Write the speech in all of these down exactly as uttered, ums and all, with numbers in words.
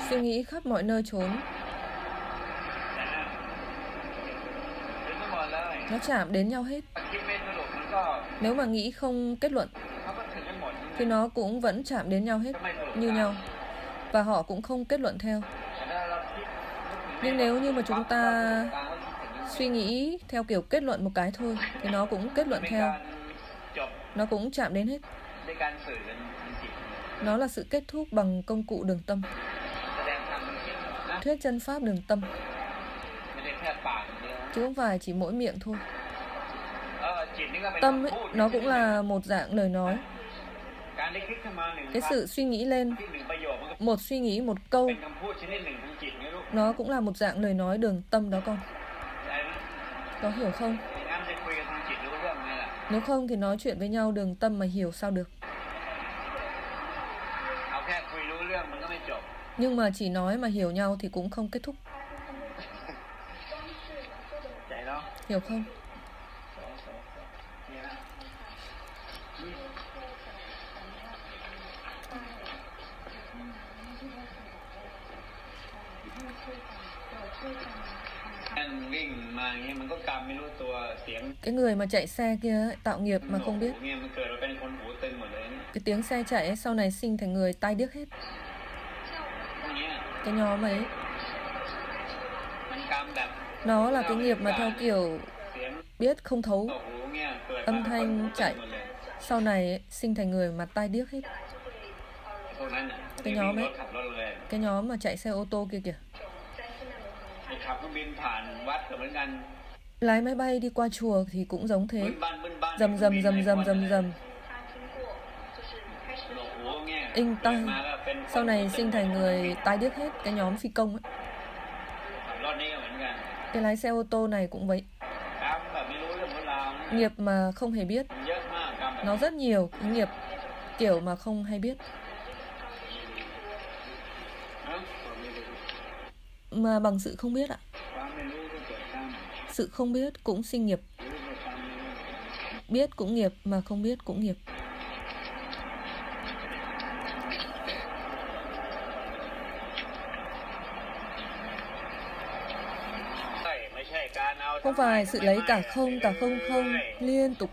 suy nghĩ khắp mọi nơi trốn. Nó chạm đến nhau hết. Nếu mà nghĩ không kết luận thì nó cũng vẫn chạm đến nhau hết như nhau, và họ cũng không kết luận theo. Nhưng nếu như mà chúng ta suy nghĩ theo kiểu kết luận một cái thôi thì nó cũng kết luận theo, nó cũng chạm đến hết. Nó là sự kết thúc bằng công cụ đường tâm, thuyết chân pháp đường tâm, chứ không phải chỉ mỗi miệng thôi. Tâm ấy, nó cũng là một dạng lời nói. Cái sự suy nghĩ lên một suy nghĩ một câu, nó cũng là một dạng lời nói đường tâm đó con. Có hiểu không? Nếu không thì nói chuyện với nhau đường tâm mà hiểu sao được. Nhưng mà chỉ nói mà hiểu nhau thì cũng không kết thúc. Hiểu không? Cái người mà chạy xe kia ấy, tạo nghiệp mà không biết. Cái tiếng xe chạy ấy, sau này sinh thành người tai điếc hết. Cái nhóm ấy, nó là cái nghiệp mà theo kiểu biết không thấu âm thanh chạy, sau này ấy, sinh thành người mà tai điếc hết. Cái nhóm ấy, cái nhóm mà chạy xe ô tô kia kìa. Lái máy bay đi qua chùa thì cũng giống thế. Dầm dầm dầm dầm dầm dầm, inh tai, sau này sinh thành người tai điếc hết. Cái nhóm phi công ấy. Cái lái xe ô tô này cũng vậy. Nghiệp mà không hề biết. Nó rất nhiều cái nghiệp kiểu mà không hay biết. Mà bằng sự không biết ạ. Sự không biết cũng sinh nghiệp. Biết cũng nghiệp, mà không biết cũng nghiệp. Không phải sự lấy cả không, cả không không liên tục.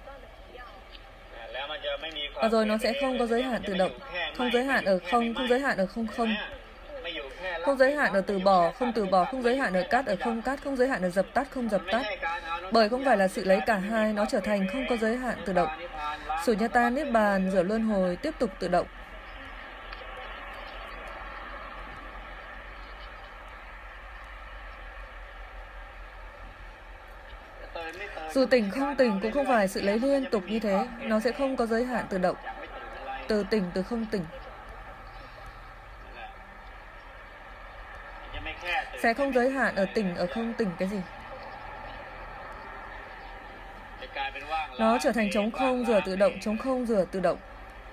Và rồi nó sẽ không có giới hạn tự động. Không giới hạn ở không, không giới hạn ở không không. Không giới hạn ở từ bỏ, không từ bỏ, không giới hạn ở cắt, ở không cắt, không giới hạn ở dập tắt, không dập tắt. Bởi không phải là sự lấy cả hai, nó trở thành không có giới hạn tự động. Sunyata niết bàn, rửa luân hồi, tiếp tục tự động. Dù tỉnh không tỉnh cũng không phải sự lấy liên tục như thế, nó sẽ không có giới hạn tự động. Từ tỉnh, từ không tỉnh. Sẽ không giới hạn ở tỉnh, ở không tỉnh cái gì. Nó trở thành trống không rửa tự động, trống không rửa tự động.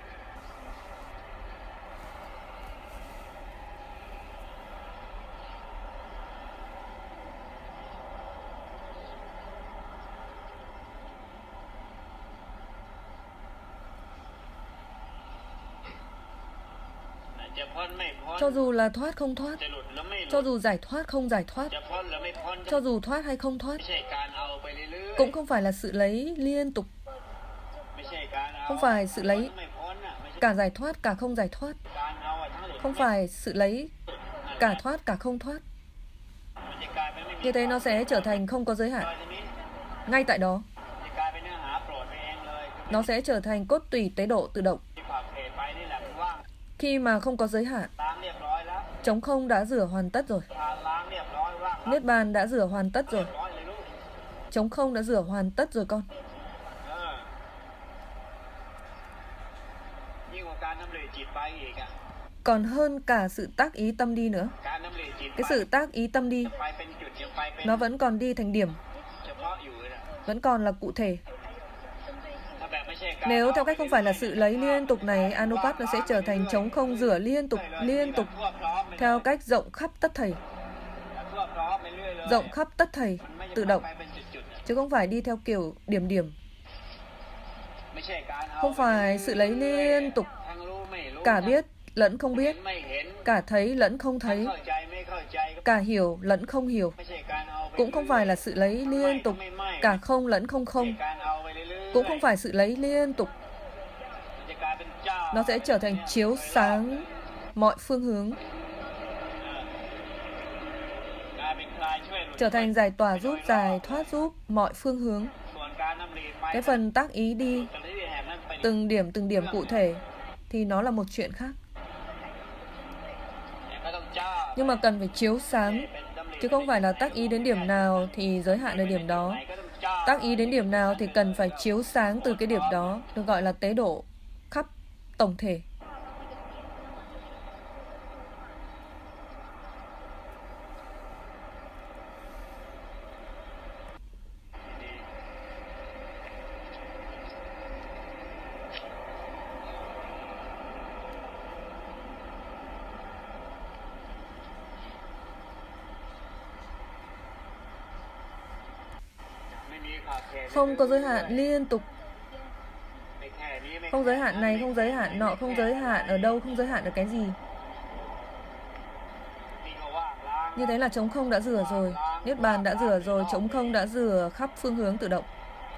Cho dù là thoát không thoát, cho dù giải thoát không giải thoát, cho dù thoát hay không thoát, cũng không phải là sự lấy liên tục. Không phải sự lấy cả giải thoát, cả không giải thoát. Không phải sự lấy cả thoát, cả không thoát. Như thế nó sẽ trở thành không có giới hạn. Ngay tại đó, nó sẽ trở thành cốt tủy tế độ tự động. Khi mà không có giới hạn, trống không đã rửa hoàn tất rồi. Niết bàn đã rửa hoàn tất rồi. Trống không đã rửa hoàn tất rồi con. Còn hơn cả sự tác ý tâm đi nữa. Cái sự tác ý tâm đi, nó vẫn còn đi thành điểm, vẫn còn là cụ thể. Nếu theo cách không phải là sự lấy liên tục này, Anupat nó sẽ trở thành trống không rửa liên tục, liên tục, theo cách rộng khắp tất thảy. Rộng khắp tất thảy, tự động, chứ không phải đi theo kiểu điểm điểm. Không phải sự lấy liên tục, cả biết lẫn không biết, cả thấy lẫn không thấy, cả hiểu lẫn không hiểu. Cũng không phải là sự lấy liên tục, cả không lẫn không không. Cũng không phải sự lấy liên tục. Nó sẽ trở thành chiếu sáng mọi phương hướng, trở thành giải tỏa giúp, giải thoát giúp mọi phương hướng. Cái phần tác ý đi từng điểm từng điểm cụ thể thì nó là một chuyện khác. Nhưng mà cần phải chiếu sáng, chứ không phải là tác ý đến điểm nào thì giới hạn ở điểm đó. Tác ý đến điểm nào thì cần phải chiếu sáng từ cái điểm đó, được gọi là tế độ khắp tổng thể. Không có giới hạn liên tục. Không giới hạn này, không giới hạn nọ, không giới hạn ở đâu, không giới hạn ở cái gì. Như thế là trống không đã rửa rồi, niết bàn đã rửa rồi, trống không đã rửa khắp phương hướng tự động.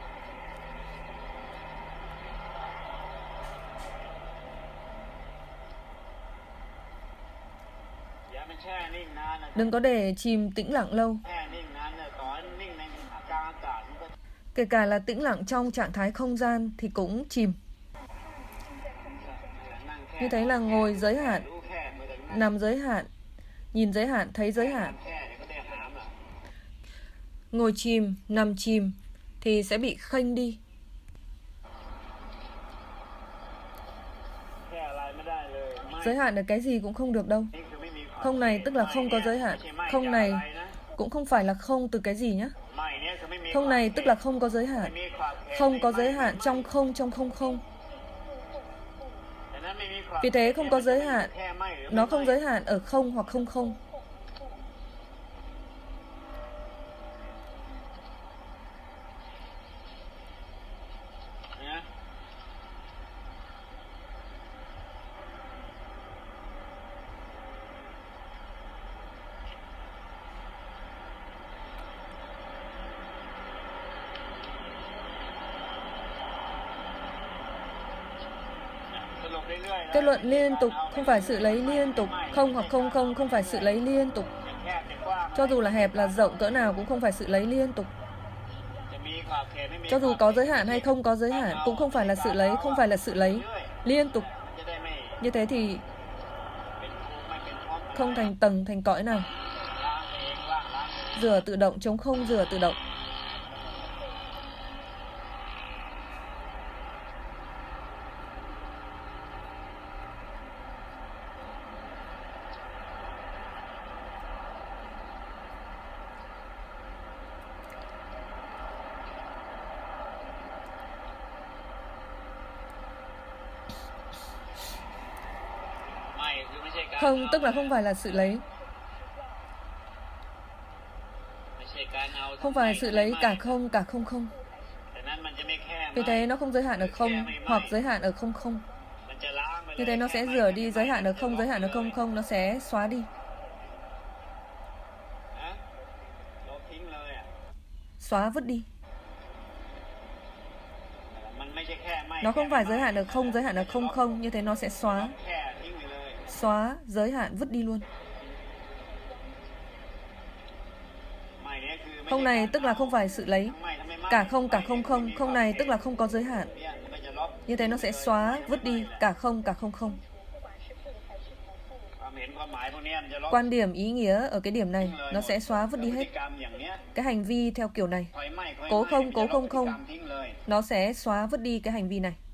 Đừng có để chìm tĩnh lặng lâu. Kể cả là tĩnh lặng trong trạng thái không gian thì cũng chìm. Như thế là ngồi giới hạn, nằm giới hạn, nhìn giới hạn, thấy giới hạn. Ngồi chìm, nằm chìm thì sẽ bị khênh đi. Giới hạn ở cái gì cũng không được đâu. Không này tức là không có giới hạn. Không này cũng không phải là không từ cái gì nhé. Không này tức là không có giới hạn. Không có giới hạn trong không, trong không không. Vì thế không có giới hạn. Nó không giới hạn ở không hoặc không không. Kết luận liên tục không phải sự lấy liên tục. Không hoặc không không không phải sự lấy liên tục. Cho dù là hẹp là rộng cỡ nào cũng không phải sự lấy liên tục. Cho dù có giới hạn hay không có giới hạn cũng không phải là sự lấy, không phải là sự lấy liên tục. Như thế thì không thành tầng, thành cõi nào. Rửa tự động, trống không rửa tự động. Không tức là không phải là sự lấy. Không phải sự lấy cả không, cả không không. Vì thế nó không giới hạn ở không hoặc giới hạn ở không không. Như thế nó sẽ rửa đi giới hạn ở không, giới hạn ở không không. Nó sẽ xóa đi. Xóa vứt đi. Nó không phải giới hạn ở không, giới hạn ở không không. Như thế nó sẽ xóa. Xóa, giới hạn, vứt đi luôn. Không này tức là không phải sự lấy. Cả không, cả không không. Không này tức là không có giới hạn. Như thế nó sẽ xóa, vứt đi cả không, cả không không. Quan điểm ý nghĩa ở cái điểm này nó sẽ xóa vứt đi hết. Cái hành vi theo kiểu này, cố không, cố không không, nó sẽ xóa vứt đi cái hành vi này.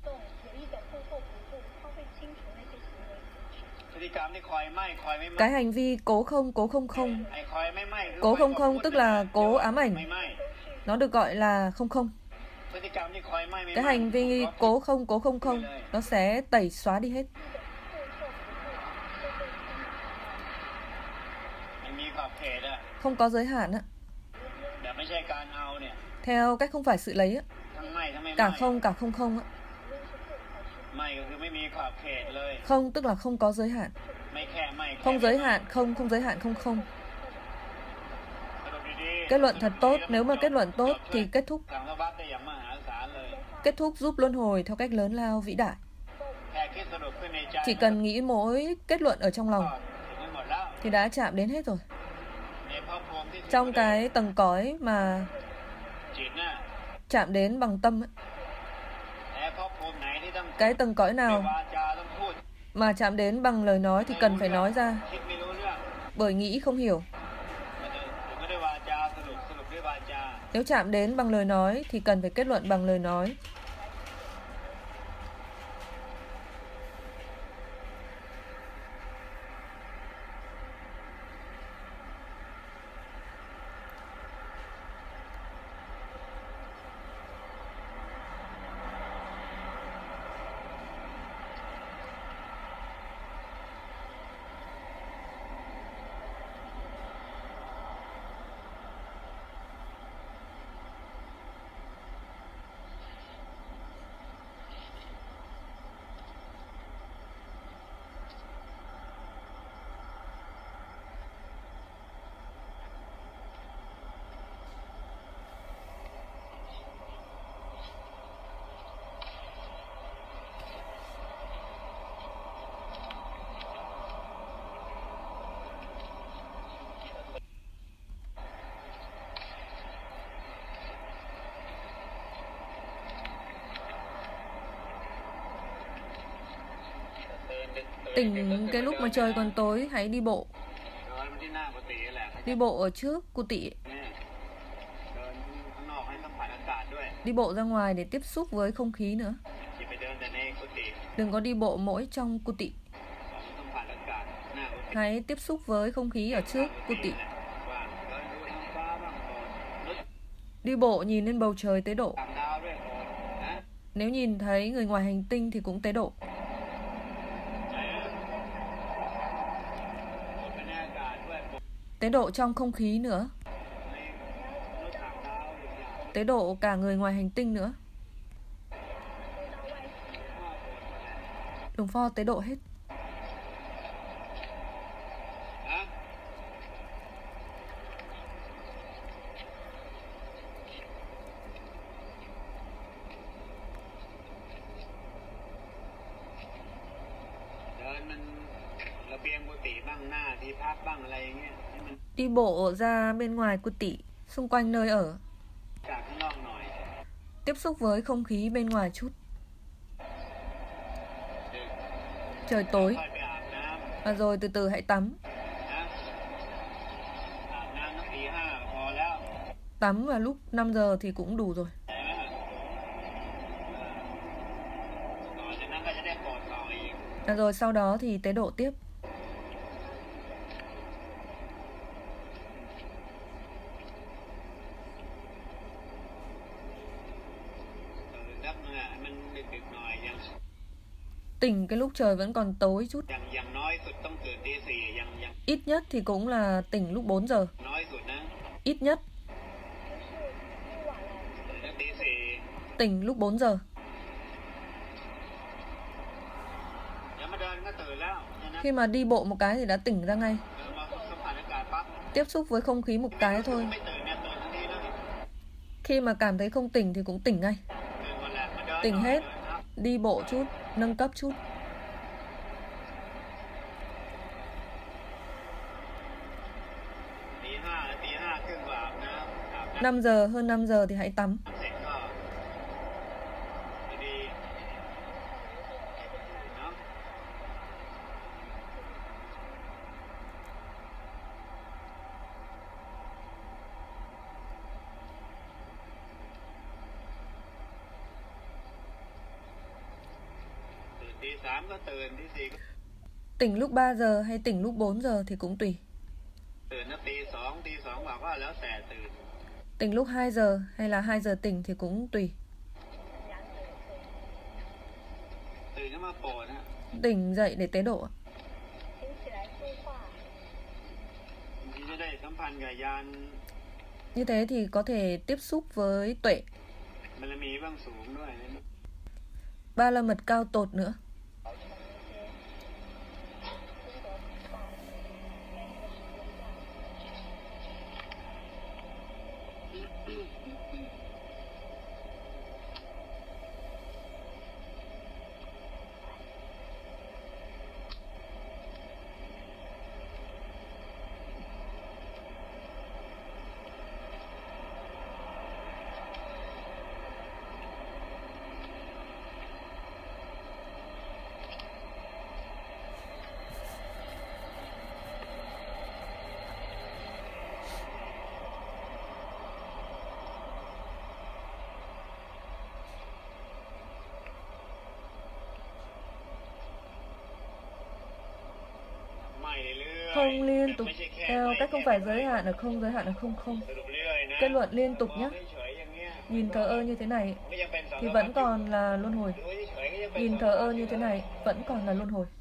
Cái hành vi cố không, cố không không. Cố không không tức là cố ám ảnh. Nó được gọi là không không. Cái hành vi cố không, cố không không, nó sẽ tẩy xóa đi hết. Không có giới hạn á. Theo cách không phải sự lấy á. Cả không, cả không không á. Không tức là không có giới hạn. Không giới hạn, không, không giới hạn, không không. Kết luận thật tốt, nếu mà kết luận tốt thì kết thúc. Kết thúc giúp luân hồi theo cách lớn lao vĩ đại. Chỉ cần nghĩ mỗi kết luận ở trong lòng thì đã chạm đến hết rồi. Trong cái tầng cõi mà chạm đến bằng tâm ấy, cái tầng cõi nào mà chạm đến bằng lời nói thì cần phải nói ra, bởi nghĩ không hiểu. Nếu chạm đến bằng lời nói thì cần phải kết luận bằng lời nói. Tỉnh cái lúc mà trời còn tối, hãy đi bộ. Đi bộ ở trước cu tị. Đi bộ ra ngoài để tiếp xúc với không khí nữa. Đừng có đi bộ mỗi trong cu tị. Hãy tiếp xúc với không khí ở trước cu tị. Đi bộ nhìn lên bầu trời tế độ. Nếu nhìn thấy người ngoài hành tinh thì cũng tế độ. Tế độ trong không khí nữa. Tế độ cả người ngoài hành tinh nữa. Đồng Pho tế độ hết. Đi bộ ra bên ngoài cu tị, xung quanh nơi ở. Tiếp xúc với không khí bên ngoài chút. Trời tối. Và rồi từ từ hãy tắm. Tắm vào lúc năm giờ thì cũng đủ rồi. Và rồi sau đó thì tế độ tiếp. Tỉnh cái lúc trời vẫn còn tối chút. Ít nhất thì cũng là tỉnh lúc bốn giờ. Ít nhất. Tỉnh lúc bốn giờ. Khi mà đi bộ một cái thì đã tỉnh ra ngay. Tiếp xúc với không khí một cái thôi. Khi mà cảm thấy không tỉnh thì cũng tỉnh ngay. Tỉnh hết. Đi bộ chút, nâng cấp chút. năm giờ, hơn năm giờ thì hãy tắm. Tỉnh lúc ba giờ hay tỉnh lúc bốn giờ thì cũng tùy. Tỉnh lúc hai giờ hay là hai giờ tỉnh thì cũng tùy. Tỉnh dậy để tế độ. Như thế thì có thể tiếp xúc với tuệ. Ba la mật cao tột nữa. Không liên tục theo cách không phải giới hạn ở không, giới hạn ở không không. Kết luận liên tục nhé. Nhìn thờ ơ như thế này thì vẫn còn là luân hồi. Nhìn thờ ơ như thế này vẫn còn là luân hồi.